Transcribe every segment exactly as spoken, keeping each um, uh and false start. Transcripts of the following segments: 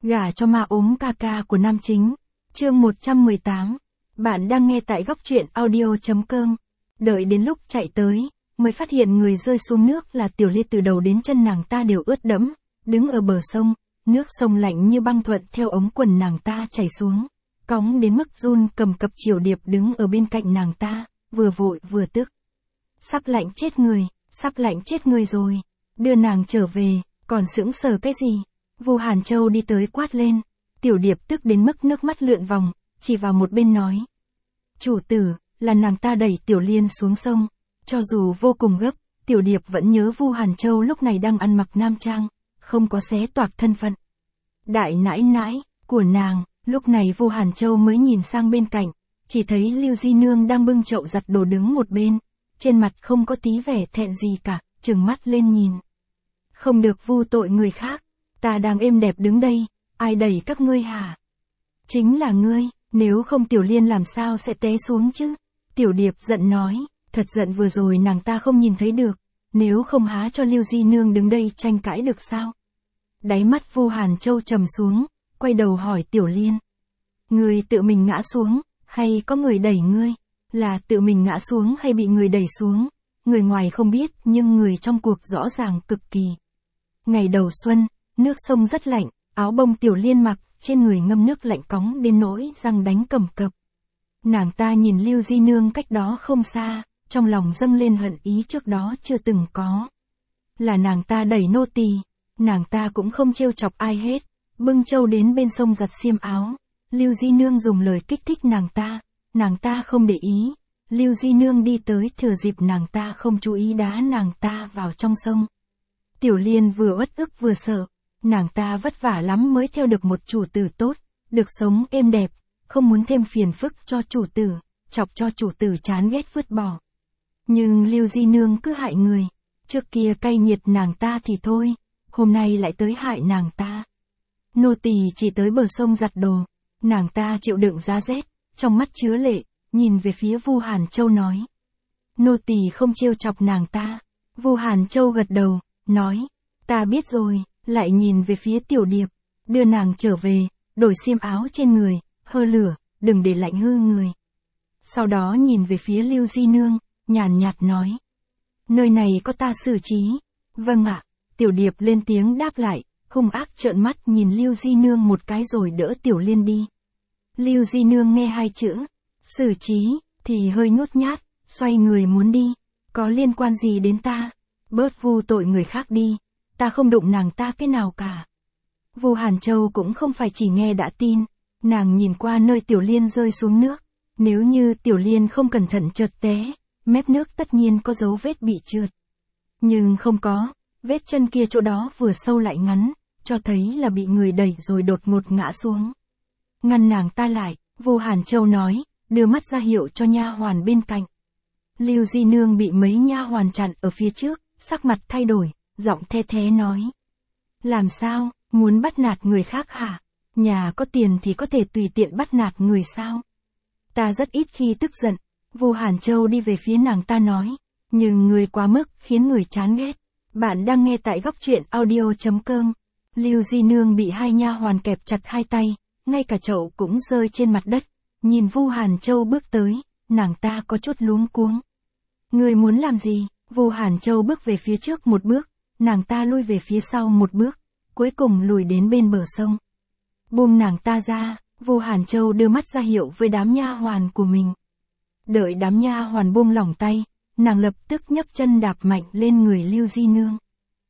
Gả cho ma ốm ca ca của nam chính. Chương một trăm mười tám. Bạn đang nghe tại góc truyện audio.com. Đợi đến lúc chạy tới, mới phát hiện người rơi xuống nước là Tiểu Ly. Từ đầu đến chân nàng ta đều ướt đẫm, đứng ở bờ sông, nước sông lạnh như băng thuận theo ống quần nàng ta chảy xuống, cóng đến mức run cầm cập. Triều Điệp đứng ở bên cạnh nàng ta, vừa vội vừa tức. Sắp lạnh chết người, sắp lạnh chết người rồi, đưa nàng trở về, còn sững sờ cái gì? Vu Hàn Châu đi tới quát lên. Tiểu Điệp tức đến mức nước mắt lượn vòng, chỉ vào một bên nói. Chủ tử, là nàng ta đẩy Tiểu Liên xuống sông. Cho dù vô cùng gấp, Tiểu Điệp vẫn nhớ Vu Hàn Châu lúc này đang ăn mặc nam trang, không có xé toạc thân phận. Đại nãi nãi của nàng, lúc này Vu Hàn Châu mới nhìn sang bên cạnh, chỉ thấy Lưu Di Nương đang bưng chậu giặt đồ đứng một bên, trên mặt không có tí vẻ thẹn gì cả, trừng mắt lên nhìn. Không được vu tội người khác, ta đang êm đẹp đứng đây, ai đẩy các ngươi hả? Chính là ngươi, nếu không Tiểu Liên làm sao sẽ té xuống chứ? Tiểu Điệp giận nói, thật giận vừa rồi nàng ta không nhìn thấy được, nếu không há cho Lưu Di Nương đứng đây tranh cãi được sao? Đáy mắt Vu Hàn Châu trầm xuống, quay đầu hỏi Tiểu Liên. Ngươi tự mình ngã xuống, hay có người đẩy ngươi? Là tự mình ngã xuống hay bị người đẩy xuống? Người ngoài không biết nhưng người trong cuộc rõ ràng cực kỳ. Ngày đầu xuân, nước sông rất lạnh, áo bông Tiểu Liên mặc, trên người ngâm nước lạnh cóng đến nỗi răng đánh cầm cập. Nàng ta nhìn Lưu Di Nương cách đó không xa, trong lòng dâng lên hận ý trước đó chưa từng có. Là nàng ta đẩy nô tỳ, nàng ta cũng không trêu chọc ai hết, bưng châu đến bên sông giặt xiêm áo. Lưu Di Nương dùng lời kích thích nàng ta, nàng ta không để ý. Lưu Di Nương đi tới thừa dịp nàng ta không chú ý đá nàng ta vào trong sông. Tiểu Liên vừa uất ức vừa sợ, nàng ta vất vả lắm mới theo được một chủ tử tốt, được sống êm đẹp, không muốn thêm phiền phức cho chủ tử, chọc cho chủ tử chán ghét vứt bỏ. Nhưng Lưu Di Nương cứ hại người, trước kia cay nghiệt nàng ta thì thôi, hôm nay lại tới hại nàng ta. Nô tỳ chỉ tới bờ sông giặt đồ, nàng ta chịu đựng giá rét, trong mắt chứa lệ, nhìn về phía Vu Hàn Châu nói. Nô tỳ không trêu chọc nàng ta. Vu Hàn Châu gật đầu, nói, ta biết rồi, lại nhìn về phía Tiểu Điệp, đưa nàng trở về, đổi xiêm áo trên người, hơ lửa, đừng để lạnh hư người. Sau đó nhìn về phía Lưu Di Nương, nhàn nhạt nói. Nơi này có ta xử trí. Vâng ạ. Tiểu Điệp lên tiếng đáp lại, hung ác trợn mắt nhìn Lưu Di Nương một cái rồi đỡ Tiểu Liên đi. Lưu Di Nương nghe hai chữ xử trí thì hơi nhút nhát, xoay người muốn đi. Có liên quan gì đến ta? Bớt vu tội người khác đi, ta không đụng nàng ta cái nào cả. Vu Hàn Châu cũng không phải chỉ nghe đã tin, nàng nhìn qua nơi Tiểu Liên rơi xuống nước. Nếu như Tiểu Liên không cẩn thận trượt té, mép nước tất nhiên có dấu vết bị trượt. Nhưng không có, vết chân kia chỗ đó vừa sâu lại ngắn, cho thấy là bị người đẩy rồi đột ngột ngã xuống. Ngăn nàng ta lại, Vu Hàn Châu nói, đưa mắt ra hiệu cho nha hoàn bên cạnh. Lưu Di Nương bị mấy nha hoàn chặn ở phía trước, sắc mặt thay đổi, giọng the thé nói. Làm sao, muốn bắt nạt người khác hả? Nhà có tiền thì có thể tùy tiện bắt nạt người sao? Ta rất ít khi tức giận. Vu Hàn Châu đi về phía nàng ta nói, nhưng người quá mức khiến người chán ghét. Bạn đang nghe tại góc truyện audio.com. Lưu Di Nương bị hai nha hoàn kẹp chặt hai tay, ngay cả chậu cũng rơi trên mặt đất. Nhìn Vu Hàn Châu bước tới, nàng ta có chút luống cuống. Người muốn làm gì? Vu Hàn Châu bước về phía trước một bước, nàng ta lui về phía sau một bước, cuối cùng lùi đến bên bờ sông. Buông nàng ta ra, Vu Hàn Châu đưa mắt ra hiệu với đám nha hoàn của mình. Đợi đám nha hoàn buông lỏng tay, nàng lập tức nhấc chân đạp mạnh lên người Lưu Di Nương.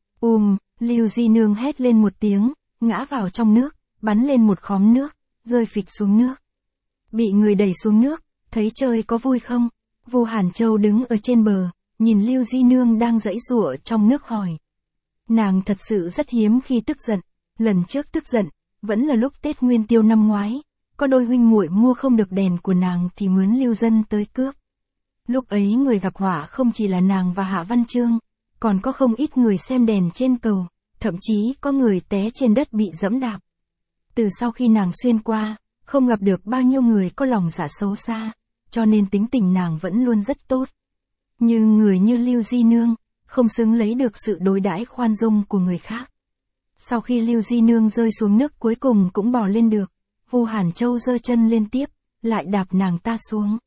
Um, Lưu Di Nương hét lên một tiếng, ngã vào trong nước, bắn lên một khóm nước, rơi phịch xuống nước. Bị người đẩy xuống nước, thấy chơi có vui không? Vu Hàn Châu đứng ở trên bờ, nhìn Lưu Di Nương đang giãy giụa trong nước hỏi. Nàng thật sự rất hiếm khi tức giận, lần trước tức giận, vẫn là lúc Tết Nguyên Tiêu năm ngoái, có đôi huynh muội mua không được đèn của nàng thì mướn lưu dân tới cướp. Lúc ấy người gặp họa không chỉ là nàng và Hạ Văn Chương, còn có không ít người xem đèn trên cầu, thậm chí có người té trên đất bị dẫm đạp. Từ sau khi nàng xuyên qua, không gặp được bao nhiêu người có lòng dạ xấu xa, cho nên tính tình nàng vẫn luôn rất tốt. Nhưng người như Lưu Di Nương, không xứng lấy được sự đối đãi khoan dung của người khác. Sau khi Lưu Di Nương rơi xuống nước cuối cùng cũng bò lên được, Vu Hàn Châu giơ chân lên tiếp, lại đạp nàng ta xuống.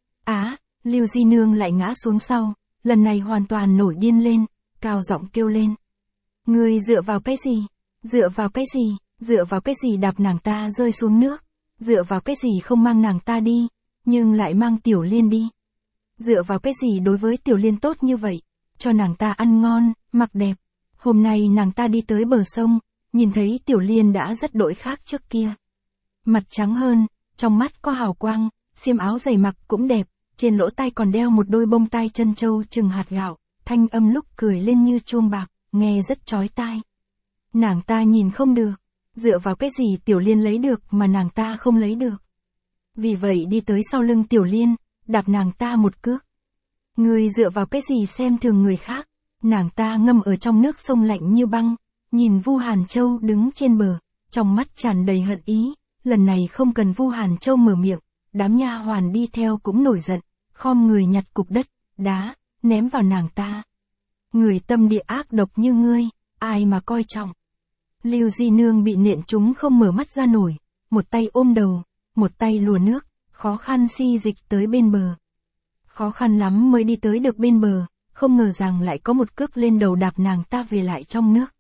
Á, Lưu Di Nương lại ngã xuống sau, lần này hoàn toàn nổi điên lên, cao giọng kêu lên. Ngươi dựa vào cái gì? Dựa vào cái gì? Dựa vào cái gì đạp nàng ta rơi xuống nước? Dựa vào cái gì không mang nàng ta đi, nhưng lại mang Tiểu Liên đi? Dựa vào cái gì đối với Tiểu Liên tốt như vậy, cho nàng ta ăn ngon, mặc đẹp? Hôm nay nàng ta đi tới bờ sông, nhìn thấy Tiểu Liên đã rất đổi khác trước kia. Mặt trắng hơn, trong mắt có hào quang, xiêm áo dày mặc cũng đẹp, trên lỗ tai còn đeo một đôi bông tai chân châu chừng hạt gạo, thanh âm lúc cười lên như chuông bạc, nghe rất chói tai. Nàng ta nhìn không được, dựa vào cái gì Tiểu Liên lấy được mà nàng ta không lấy được. Vì vậy đi tới sau lưng Tiểu Liên, đạp nàng ta một cước. Ngươi dựa vào cái gì xem thường người khác? Nàng ta ngâm ở trong nước sông lạnh như băng, nhìn Vu Hàn Châu đứng trên bờ, trong mắt tràn đầy hận ý, lần này không cần Vu Hàn Châu mở miệng, đám nha hoàn đi theo cũng nổi giận, khom người nhặt cục đất, đá, ném vào nàng ta. Người tâm địa ác độc như ngươi, ai mà coi trọng. Lưu Di Nương bị nện trúng không mở mắt ra nổi, một tay ôm đầu, một tay lùa nước, khó khăn xi dịch tới bên bờ. Khó khăn lắm mới đi tới được bên bờ, không ngờ rằng lại có một cước lên đầu đạp nàng ta về lại trong nước.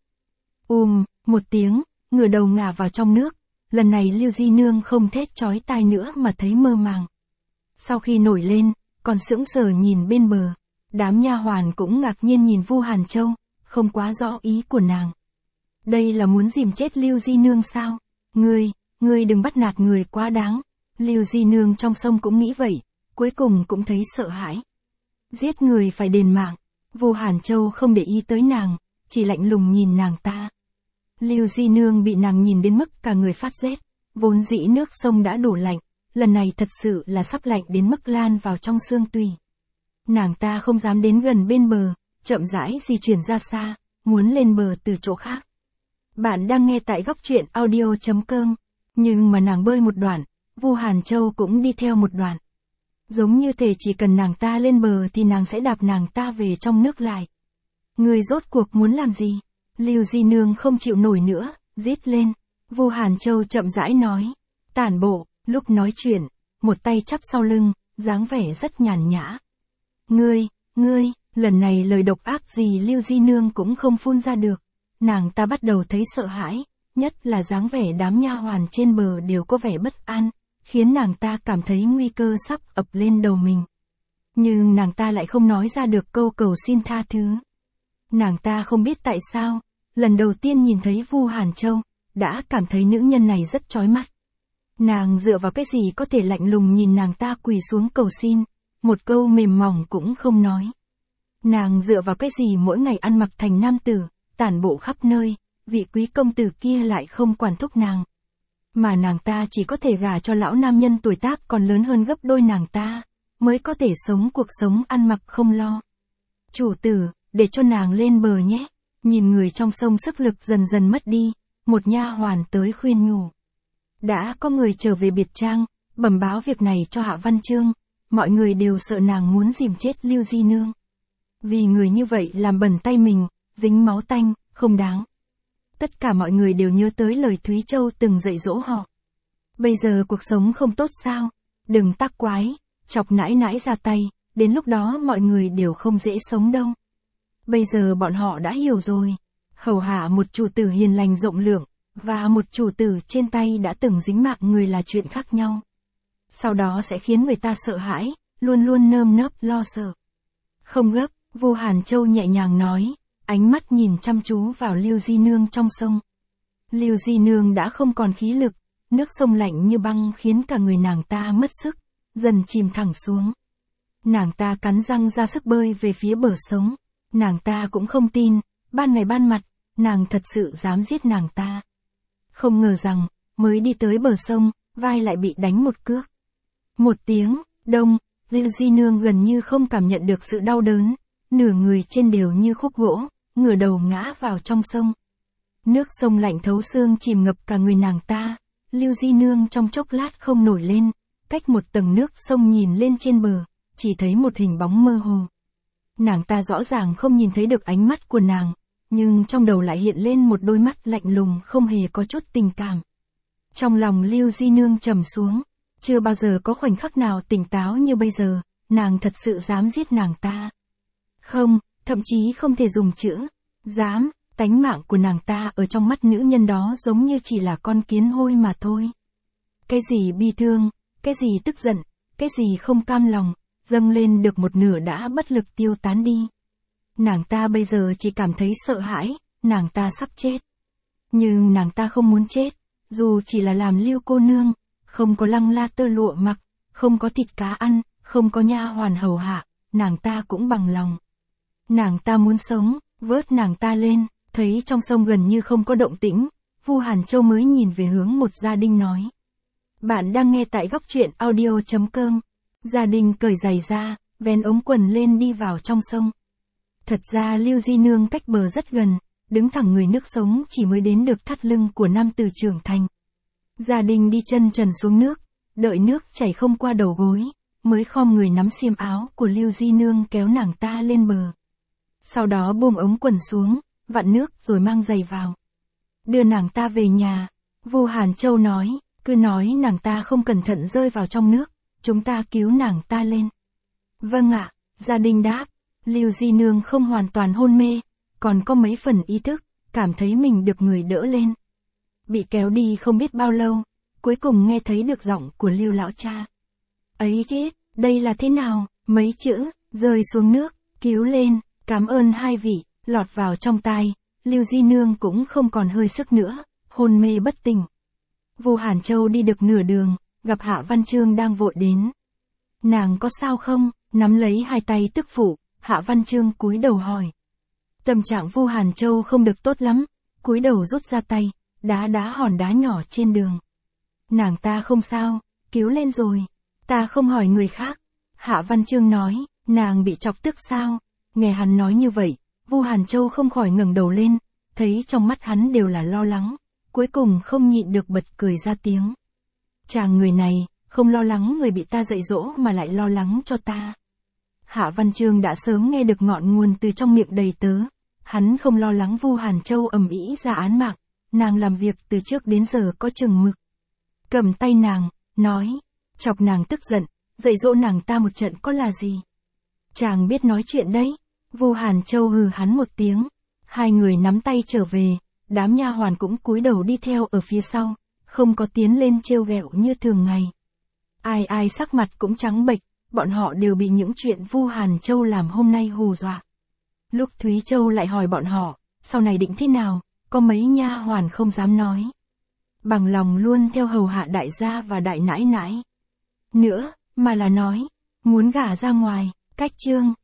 Um, một tiếng, ngửa đầu ngả vào trong nước, lần này Lưu Di Nương không thét chói tai nữa mà thấy mơ màng. Sau khi nổi lên, còn sững sờ nhìn bên bờ, đám nha hoàn cũng ngạc nhiên nhìn Vu Hàn Châu, không quá rõ ý của nàng. Đây là muốn dìm chết Lưu Di Nương sao? Ngươi, ngươi đừng bắt nạt người quá đáng. Lưu Di Nương trong sông cũng nghĩ vậy, cuối cùng cũng thấy sợ hãi. Giết người phải đền mạng. Vu Hàn Châu không để ý tới nàng, chỉ lạnh lùng nhìn nàng ta. Lưu Di Nương bị nàng nhìn đến mức cả người phát rét, vốn dĩ nước sông đã đủ lạnh, lần này thật sự là sắp lạnh đến mức lan vào trong xương tủy. Nàng ta không dám đến gần bên bờ, chậm rãi di chuyển ra xa, muốn lên bờ từ chỗ khác. Bạn đang nghe tại góc truyện audio chấm com, nhưng mà nàng bơi một đoạn, Vu Hàn Châu cũng đi theo một đoạn. Giống như thể chỉ cần nàng ta lên bờ thì nàng sẽ đạp nàng ta về trong nước lại. Người rốt cuộc muốn làm gì? Lưu Di Nương không chịu nổi nữa, rít lên. Vu Hàn Châu chậm rãi nói. Tản bộ, lúc nói chuyện, một tay chắp sau lưng, dáng vẻ rất nhàn nhã. Ngươi, ngươi, lần này lời độc ác gì Lưu Di Nương cũng không phun ra được. Nàng ta bắt đầu thấy sợ hãi, nhất là dáng vẻ đám nha hoàn trên bờ đều có vẻ bất an, khiến nàng ta cảm thấy nguy cơ sắp ập lên đầu mình. Nhưng nàng ta lại không nói ra được câu cầu xin tha thứ. Nàng ta không biết tại sao, lần đầu tiên nhìn thấy Vu Hàn Châu, đã cảm thấy nữ nhân này rất chói mắt. Nàng dựa vào cái gì có thể lạnh lùng nhìn nàng ta quỳ xuống cầu xin, một câu mềm mỏng cũng không nói. Nàng dựa vào cái gì mỗi ngày ăn mặc thành nam tử, tản bộ khắp nơi, vị quý công tử kia lại không quản thúc nàng. Mà nàng ta chỉ có thể gả cho lão nam nhân tuổi tác còn lớn hơn gấp đôi nàng ta, mới có thể sống cuộc sống ăn mặc không lo. Chủ tử, để cho nàng lên bờ nhé. Nhìn người trong sông sức lực dần dần mất đi, một nha hoàn tới khuyên nhủ. Đã có người trở về biệt trang, bẩm báo việc này cho Hạ Văn Chương, mọi người đều sợ nàng muốn dìm chết Lưu Di Nương. Vì người như vậy làm bẩn tay mình, dính máu tanh, không đáng. Tất cả mọi người đều nhớ tới lời Thúy Châu từng dạy dỗ họ. Bây giờ cuộc sống không tốt sao? Đừng tác quái, chọc nãi nãi ra tay, đến lúc đó mọi người đều không dễ sống đâu. Bây giờ bọn họ đã hiểu rồi. Hầu hạ một chủ tử hiền lành rộng lượng, và một chủ tử trên tay đã từng dính mạng người là chuyện khác nhau. Sau đó sẽ khiến người ta sợ hãi, luôn luôn nơm nớp lo sợ. Không gấp, Vu Hàn Châu nhẹ nhàng nói, ánh mắt nhìn chăm chú vào Lưu Di Nương trong sông. Lưu Di Nương đã không còn khí lực, nước sông lạnh như băng khiến cả người nàng ta mất sức, dần chìm thẳng xuống. Nàng ta cắn răng ra sức bơi về phía bờ sông. Nàng ta cũng không tin, ban ngày ban mặt, nàng thật sự dám giết nàng ta. Không ngờ rằng, mới đi tới bờ sông, vai lại bị đánh một cước. Một tiếng, đông, Lưu Di Nương gần như không cảm nhận được sự đau đớn, nửa người trên đều như khúc gỗ, ngửa đầu ngã vào trong sông. Nước sông lạnh thấu xương chìm ngập cả người nàng ta, Lưu Di Nương trong chốc lát không nổi lên, cách một tầng nước sông nhìn lên trên bờ, chỉ thấy một hình bóng mơ hồ. Nàng ta rõ ràng không nhìn thấy được ánh mắt của nàng, nhưng trong đầu lại hiện lên một đôi mắt lạnh lùng không hề có chút tình cảm. Trong lòng Lưu Di Nương trầm xuống, chưa bao giờ có khoảnh khắc nào tỉnh táo như bây giờ, nàng thật sự dám giết nàng ta. Không, thậm chí không thể dùng chữ dám, tánh mạng của nàng ta ở trong mắt nữ nhân đó giống như chỉ là con kiến hôi mà thôi. Cái gì bi thương, cái gì tức giận, cái gì không cam lòng, dâng lên được một nửa đã bất lực tiêu tán đi. Nàng ta bây giờ chỉ cảm thấy sợ hãi, nàng ta sắp chết. Nhưng nàng ta không muốn chết, dù chỉ là làm Lưu cô nương, không có lăng la tơ lụa mặc, không có thịt cá ăn, không có nha hoàn hầu hạ, nàng ta cũng bằng lòng. Nàng ta muốn sống, vớt nàng ta lên, thấy trong sông gần như không có động tĩnh, Vu Hàn Châu mới nhìn về hướng một gia đình nói. Bạn đang nghe tại góc truyện audio chấm com. Gia đình cởi giày ra, vén ống quần lên đi vào trong sông. Thật ra Lưu Di Nương cách bờ rất gần, đứng thẳng người nước sống chỉ mới đến được thắt lưng của nam tử trưởng thành. Gia đình đi chân trần xuống nước, đợi nước chảy không qua đầu gối, mới khom người nắm xiêm áo của Lưu Di Nương kéo nàng ta lên bờ. Sau đó buông ống quần xuống, vặn nước rồi mang giày vào. Đưa nàng ta về nhà, Vu Hàn Châu nói, cứ nói nàng ta không cẩn thận rơi vào trong nước, chúng ta cứu nàng ta lên. Vâng ạ, gia đình đáp. Lưu Di Nương không hoàn toàn hôn mê, còn có mấy phần ý thức, cảm thấy mình được người đỡ lên. Bị kéo đi không biết bao lâu, cuối cùng nghe thấy được giọng của Lưu lão cha. Ấy chết, đây là thế nào? Mấy chữ, rơi xuống nước, cứu lên, cảm ơn hai vị, lọt vào trong tai, Lưu Di Nương cũng không còn hơi sức nữa, hôn mê bất tỉnh. Vu Hàn Châu đi được nửa đường, gặp Hạ Văn Chương đang vội đến. Nàng có sao không? Nắm lấy hai tay tức phụ, Hạ Văn Chương cúi đầu hỏi. Tâm trạng Vu Hàn Châu không được tốt lắm, cúi đầu rút ra tay, đá đá hòn đá nhỏ trên đường. Nàng ta không sao, cứu lên rồi. Ta không hỏi người khác. Hạ Văn Chương nói, nàng bị chọc tức sao? Nghe hắn nói như vậy, Vu Hàn Châu không khỏi ngẩng đầu lên, thấy trong mắt hắn đều là lo lắng, cuối cùng không nhịn được bật cười ra tiếng. Chàng người này, không lo lắng người bị ta dạy dỗ mà lại lo lắng cho ta. Hạ Văn Chương đã sớm nghe được ngọn nguồn từ trong miệng đầy tớ, hắn không lo lắng Vu Hàn Châu ầm ĩ ra án mạng, nàng làm việc từ trước đến giờ có chừng mực. Cầm tay nàng, nói, chọc nàng tức giận, dạy dỗ nàng ta một trận có là gì. Chàng biết nói chuyện đấy. Vu Hàn Châu hừ hắn một tiếng, hai người nắm tay trở về, đám nha hoàn cũng cúi đầu đi theo ở phía sau, không có tiến lên trêu ghẹo như thường ngày. Ai ai sắc mặt cũng trắng bệch, bọn họ đều bị những chuyện Vu Hàn Châu làm hôm nay hù dọa. Lúc Thúy Châu lại hỏi bọn họ, sau này định thế nào, có mấy nha hoàn không dám nói. Bằng lòng luôn theo hầu hạ đại gia và đại nãi nãi. Nữa, mà là nói, muốn gả ra ngoài, cách chương.